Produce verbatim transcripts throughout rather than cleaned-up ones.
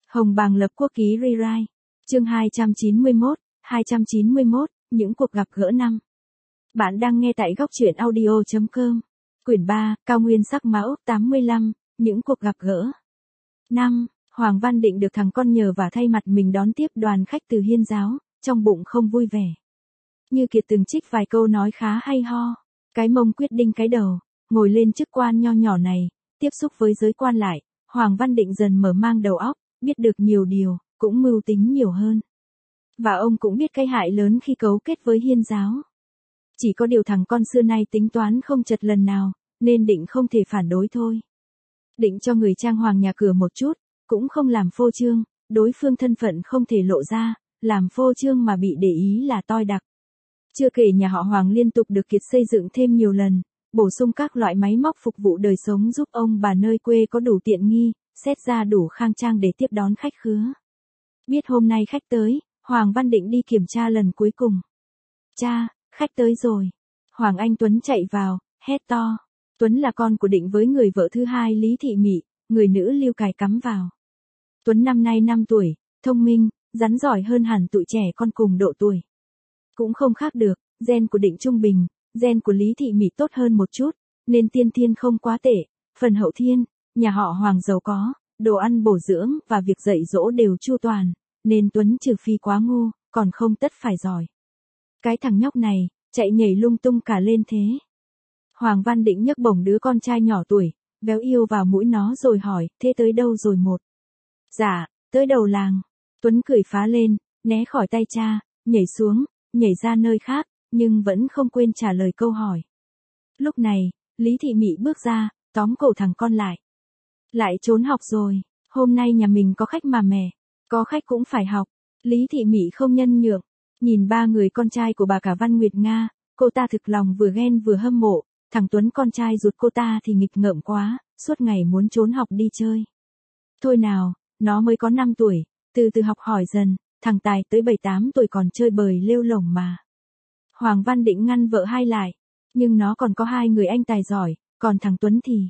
Hồng Bàng lập quốc ký rewrite. Chương hai trăm chín mươi mốt, hai trăm chín mươi mốt, những cuộc gặp gỡ năm. Bạn đang nghe tại góc truyện audio chấm com. Quyển ba, Cao Nguyên sắc mão, tám mươi lăm, những cuộc gặp gỡ. năm. Hoàng Văn Định được thằng con nhờ và thay mặt mình đón tiếp đoàn khách từ Hiên giáo, trong bụng không vui vẻ. Như Kiệt từng trích vài câu nói khá hay ho. Cái mông quyết định cái đầu, ngồi lên chức quan nho nhỏ này, tiếp xúc với giới quan lại, Hoàng Văn Định dần mở mang đầu óc, biết được nhiều điều, cũng mưu tính nhiều hơn. Và ông cũng biết cái hại lớn khi cấu kết với Hiên giáo. Chỉ có điều thằng con xưa nay tính toán không chật lần nào, nên Định không thể phản đối thôi. Định cho người trang hoàng nhà cửa một chút, cũng không làm phô trương, đối phương thân phận không thể lộ ra, làm phô trương mà bị để ý là toi đặc. Chưa kể nhà họ Hoàng liên tục được Kiệt xây dựng thêm nhiều lần, bổ sung các loại máy móc phục vụ đời sống giúp ông bà nơi quê có đủ tiện nghi, xét ra đủ khang trang để tiếp đón khách khứa. Biết hôm nay khách tới, Hoàng Văn Định đi kiểm tra lần cuối cùng. Cha, khách tới rồi. Hoàng Anh Tuấn chạy vào, hét to. Tuấn là con của Định với người vợ thứ hai Lý Thị Mị, người nữ Lưu Cài cắm vào. Tuấn năm nay năm tuổi, thông minh, rắn giỏi hơn hẳn tụi trẻ con cùng độ tuổi. Cũng không khác được, gen của Định trung bình, gen của Lý Thị Mị tốt hơn một chút, nên tiên thiên không quá tệ, phần hậu thiên, nhà họ Hoàng giàu có, đồ ăn bổ dưỡng và việc dạy dỗ đều chu toàn, nên Tuấn trừ phi quá ngu, còn không tất phải giỏi. Cái thằng nhóc này, chạy nhảy lung tung cả lên thế. Hoàng Văn Định nhấc bổng đứa con trai nhỏ tuổi, véo yêu vào mũi nó rồi hỏi, thế tới đâu rồi một? Dạ, tới đầu làng. Tuấn cười phá lên, né khỏi tay cha, nhảy xuống, nhảy ra nơi khác, nhưng vẫn không quên trả lời câu hỏi. Lúc này, Lý Thị Mị bước ra, tóm cổ thằng con lại. Lại trốn học rồi, hôm nay nhà mình có khách mà mẹ, có khách cũng phải học. Lý Thị Mị không nhân nhượng, nhìn ba người con trai của bà cả Văn Nguyệt Nga, cô ta thực lòng vừa ghen vừa hâm mộ, thằng Tuấn con trai ruột cô ta thì nghịch ngợm quá, suốt ngày muốn trốn học đi chơi. Thôi nào, nó mới có năm tuổi, từ từ học hỏi dần, thằng Tài tới bảy tám tuổi còn chơi bời lêu lổng mà. Hoàng Văn Định ngăn vợ hai lại, nhưng nó còn có hai người anh tài giỏi, còn thằng Tuấn thì...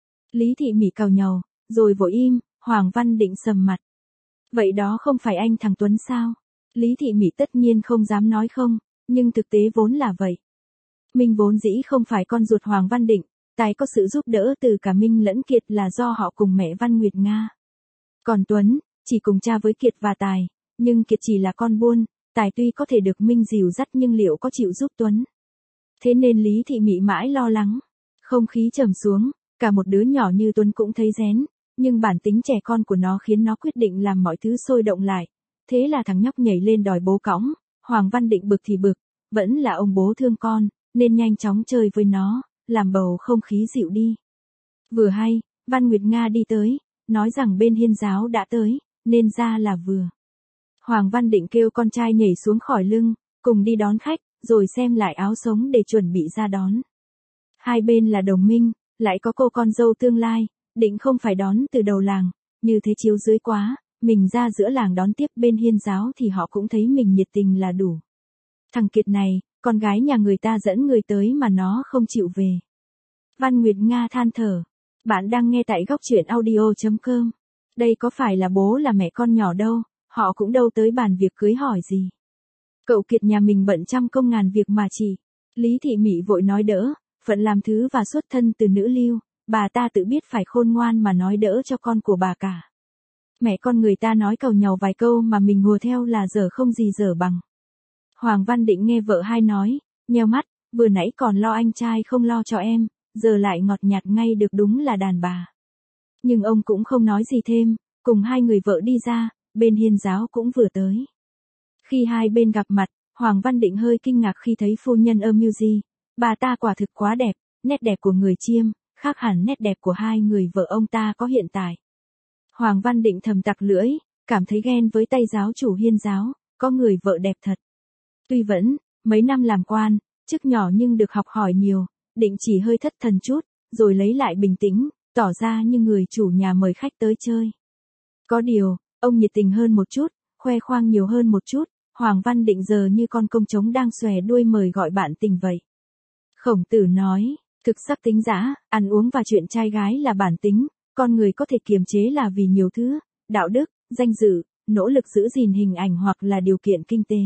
Lý Thị Mị càu nhàu, rồi vội im, Hoàng Văn Định sầm mặt. Vậy đó không phải anh thằng Tuấn sao? Lý Thị Mị tất nhiên không dám nói không, nhưng thực tế vốn là vậy. Minh vốn dĩ không phải con ruột Hoàng Văn Định, Tài có sự giúp đỡ từ cả Minh lẫn Kiệt là do họ cùng mẹ Văn Nguyệt Nga. Còn Tuấn, chỉ cùng cha với Kiệt và Tài, nhưng Kiệt chỉ là con buôn, Tài tuy có thể được Minh dìu dắt nhưng liệu có chịu giúp Tuấn? Thế nên Lý Thị Mị mãi lo lắng. Không khí trầm xuống, cả một đứa nhỏ như Tuấn cũng thấy rén, nhưng bản tính trẻ con của nó khiến nó quyết định làm mọi thứ sôi động lại. Thế là thằng nhóc nhảy lên đòi bố cõng, Hoàng Văn Định bực thì bực, vẫn là ông bố thương con, nên nhanh chóng chơi với nó, làm bầu không khí dịu đi. Vừa hay, Văn Nguyệt Nga đi tới, nói rằng bên Hiên giáo đã tới, nên ra là vừa. Hoàng Văn Định kêu con trai nhảy xuống khỏi lưng, cùng đi đón khách, rồi xem lại áo sống để chuẩn bị ra đón. Hai bên là đồng minh, lại có cô con dâu tương lai, Định không phải đón từ đầu làng, như thế chiếu dưới quá, mình ra giữa làng đón tiếp bên Hiên giáo thì họ cũng thấy mình nhiệt tình là đủ. Thằng Kiệt này, con gái nhà người ta dẫn người tới mà nó không chịu về. Văn Nguyệt Nga than thở. Bạn đang nghe tại góc truyện audio chấm com. Đây có phải là bố là mẹ con nhỏ đâu, họ cũng đâu tới bàn việc cưới hỏi gì. Cậu Kiệt nhà mình bận trăm công ngàn việc mà chị. Lý Thị Mị vội nói đỡ, phận làm thứ và xuất thân từ nữ lưu, bà ta tự biết phải khôn ngoan mà nói đỡ cho con của bà cả. Mẹ con người ta nói càu nhàu vài câu mà mình hùa theo là dở không gì dở bằng. Hoàng Văn Định nghe vợ hai nói, nheo mắt, vừa nãy còn lo anh trai không lo cho em, giờ lại ngọt nhạt ngay được đúng là đàn bà. Nhưng ông cũng không nói gì thêm, cùng hai người vợ đi ra, bên Hiên giáo cũng vừa tới. Khi hai bên gặp mặt, Hoàng Văn Định hơi kinh ngạc khi thấy phu nhân Amuzi, bà ta quả thực quá đẹp, nét đẹp của người Chiêm, khác hẳn nét đẹp của hai người vợ ông ta có hiện tại. Hoàng Văn Định thầm tặc lưỡi, cảm thấy ghen với tay giáo chủ Hiên giáo, có người vợ đẹp thật. Tuy vẫn, mấy năm làm quan, chức nhỏ nhưng được học hỏi nhiều, Định chỉ hơi thất thần chút, rồi lấy lại bình tĩnh, tỏ ra như người chủ nhà mời khách tới chơi. Có điều, ông nhiệt tình hơn một chút, khoe khoang nhiều hơn một chút, Hoàng Văn Định giờ như con công trống đang xòe đuôi mời gọi bạn tình vậy. Khổng Tử nói, thực sắc tính dã, ăn uống và chuyện trai gái là bản tính, con người có thể kiềm chế là vì nhiều thứ, đạo đức, danh dự, nỗ lực giữ gìn hình ảnh hoặc là điều kiện kinh tế.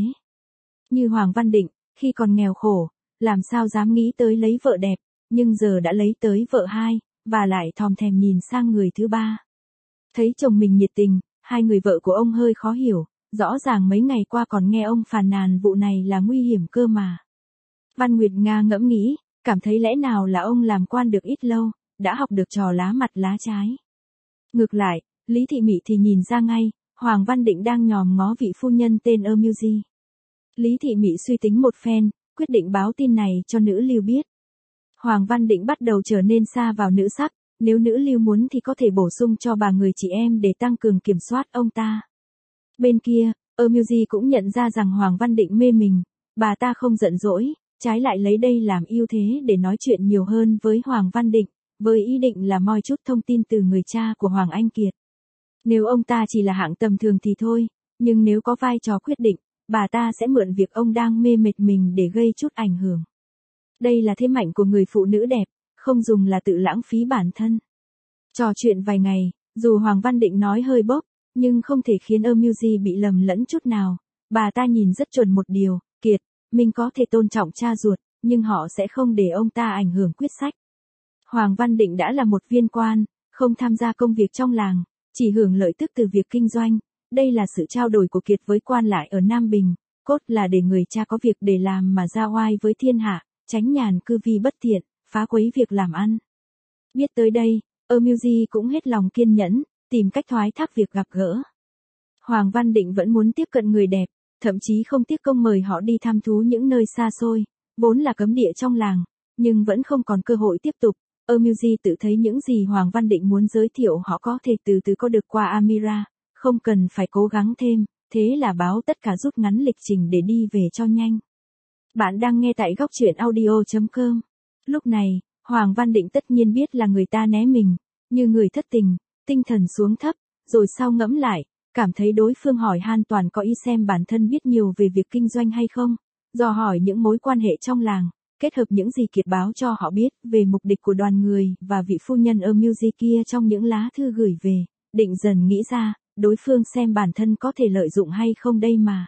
Như Hoàng Văn Định, khi còn nghèo khổ, làm sao dám nghĩ tới lấy vợ đẹp, nhưng giờ đã lấy tới vợ hai, và lại thòm thèm nhìn sang người thứ ba. Thấy chồng mình nhiệt tình, hai người vợ của ông hơi khó hiểu, rõ ràng mấy ngày qua còn nghe ông phàn nàn vụ này là nguy hiểm cơ mà. Văn Nguyệt Nga ngẫm nghĩ, cảm thấy lẽ nào là ông làm quan được ít lâu, đã học được trò lá mặt lá trái. Ngược lại, Lý Thị Mị thì nhìn ra ngay, Hoàng Văn Định đang nhòm ngó vị phu nhân tên Amusy. Lý Thị Mị suy tính một phen, quyết định báo tin này cho nữ lưu biết. Hoàng Văn Định bắt đầu trở nên xa vào nữ sắc, nếu nữ lưu muốn thì có thể bổ sung cho bà người chị em để tăng cường kiểm soát ông ta. Bên kia, Amusy cũng nhận ra rằng Hoàng Văn Định mê mình, bà ta không giận dỗi, trái lại lấy đây làm ưu thế để nói chuyện nhiều hơn với Hoàng Văn Định, với ý định là moi chút thông tin từ người cha của Hoàng Anh Kiệt. Nếu ông ta chỉ là hạng tầm thường thì thôi, nhưng nếu có vai trò quyết định, bà ta sẽ mượn việc ông đang mê mệt mình để gây chút ảnh hưởng. Đây là thế mạnh của người phụ nữ đẹp, không dùng là tự lãng phí bản thân. Trò chuyện vài ngày, dù Hoàng Văn Định nói hơi bốc, nhưng không thể khiến Amusy bị lầm lẫn chút nào. Bà ta nhìn rất chuẩn một điều, Kiệt, mình có thể tôn trọng cha ruột, nhưng họ sẽ không để ông ta ảnh hưởng quyết sách. Hoàng Văn Định đã là một viên quan, không tham gia công việc trong làng, chỉ hưởng lợi tức từ việc kinh doanh. Đây là sự trao đổi của Kiệt với quan lại ở Nam Bình, cốt là để người cha có việc để làm mà ra oai với thiên hạ, tránh nhàn cư vi bất thiện, phá quấy việc làm ăn. Biết tới đây, Amusy cũng hết lòng kiên nhẫn, tìm cách thoái thác việc gặp gỡ. Hoàng Văn Định vẫn muốn tiếp cận người đẹp, thậm chí không tiếc công mời họ đi thăm thú những nơi xa xôi, vốn là cấm địa trong làng, nhưng vẫn không còn cơ hội tiếp tục. Amusy tự thấy những gì Hoàng Văn Định muốn giới thiệu họ có thể từ từ có được qua Amira, không cần phải cố gắng thêm, thế là báo tất cả rút ngắn lịch trình để đi về cho nhanh. Bạn đang nghe tại góc truyện audio chấm com. Lúc này, Hoàng Văn Định tất nhiên biết là người ta né mình, như người thất tình, tinh thần xuống thấp, rồi sau ngẫm lại, cảm thấy đối phương hỏi han toàn có ý xem bản thân biết nhiều về việc kinh doanh hay không, dò hỏi những mối quan hệ trong làng, kết hợp những gì Kiệt báo cho họ biết về mục đích của đoàn người và vị phu nhân Amusy kia trong những lá thư gửi về, Định dần nghĩ ra, đối phương xem bản thân có thể lợi dụng hay không đây mà.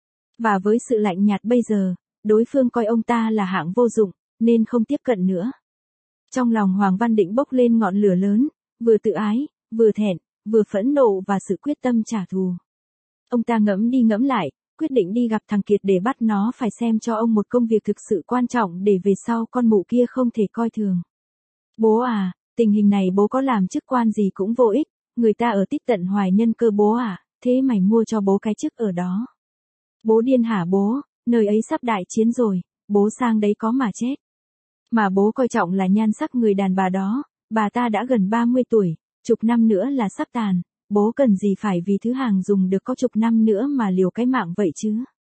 Và với sự lạnh nhạt bây giờ, đối phương coi ông ta là hạng vô dụng, nên không tiếp cận nữa. Trong lòng Hoàng Văn Định bốc lên ngọn lửa lớn, vừa tự ái, vừa thẹn, vừa phẫn nộ và sự quyết tâm trả thù. Ông ta ngẫm đi ngẫm lại, quyết định đi gặp thằng Kiệt để bắt nó phải xem cho ông một công việc thực sự quan trọng để về sau con mụ kia không thể coi thường. Bố à, tình hình này bố có làm chức quan gì cũng vô ích, người ta ở tít tận Hoài Nhân cơ bố à, thế mày mua cho bố cái chức ở đó. Bố điên hả bố, nơi ấy sắp đại chiến rồi, bố sang đấy có mà chết. Mà bố coi trọng là nhan sắc người đàn bà đó, bà ta đã gần ba mươi tuổi, chục năm nữa là sắp tàn, bố cần gì phải vì thứ hàng dùng được có chục năm nữa mà liều cái mạng vậy chứ.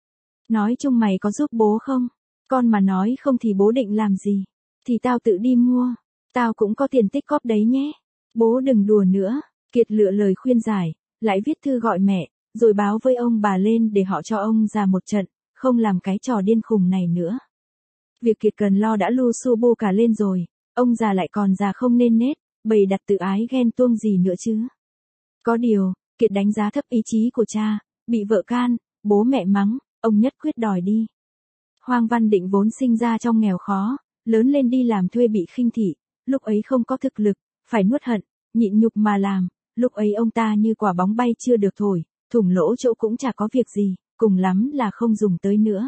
Nói chung mày có giúp bố không? Con mà nói không thì bố định làm gì? Thì tao tự đi mua, tao cũng có tiền tích cóp đấy nhé. Bố đừng đùa nữa, Kiệt lựa lời khuyên giải, lại viết thư gọi mẹ, rồi báo với ông bà lên để họ cho ông ra một trận, không làm cái trò điên khùng này nữa. Việc Kiệt cần lo đã lu su bu cả lên rồi, ông già lại còn già không nên nết, bày đặt tự ái ghen tuông gì nữa chứ. Có điều, Kiệt đánh giá thấp ý chí của cha, bị vợ can, bố mẹ mắng, ông nhất quyết đòi đi. Hoàng Văn Định vốn sinh ra trong nghèo khó, lớn lên đi làm thuê bị khinh thị, lúc ấy không có thực lực, phải nuốt hận, nhịn nhục mà làm, lúc ấy ông ta như quả bóng bay chưa được thổi, thủng lỗ chỗ cũng chả có việc gì, cùng lắm là không dùng tới nữa.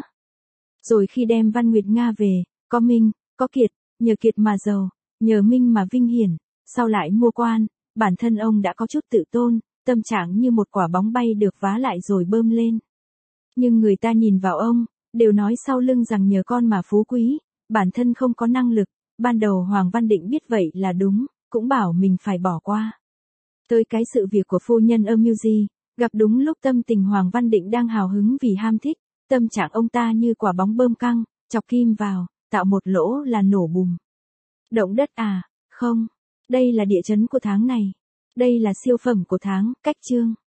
Rồi khi đem Văn Nguyệt Nga về, có Minh, có Kiệt, nhờ Kiệt mà giàu, nhờ Minh mà vinh hiển, sau lại mua quan, bản thân ông đã có chút tự tôn, tâm trạng như một quả bóng bay được vá lại rồi bơm lên. Nhưng người ta nhìn vào ông, đều nói sau lưng rằng nhờ con mà phú quý, bản thân không có năng lực, ban đầu Hoàng Văn Định biết vậy là đúng, cũng bảo mình phải bỏ qua. Tới cái sự việc của phu nhân Amusy, gặp đúng lúc tâm tình Hoàng Văn Định đang hào hứng vì ham thích, tâm trạng ông ta như quả bóng bơm căng, chọc kim vào, tạo một lỗ là nổ bùm. Động đất à, không, đây là địa chấn của tháng này. Đây là siêu phẩm của tháng, cách chương.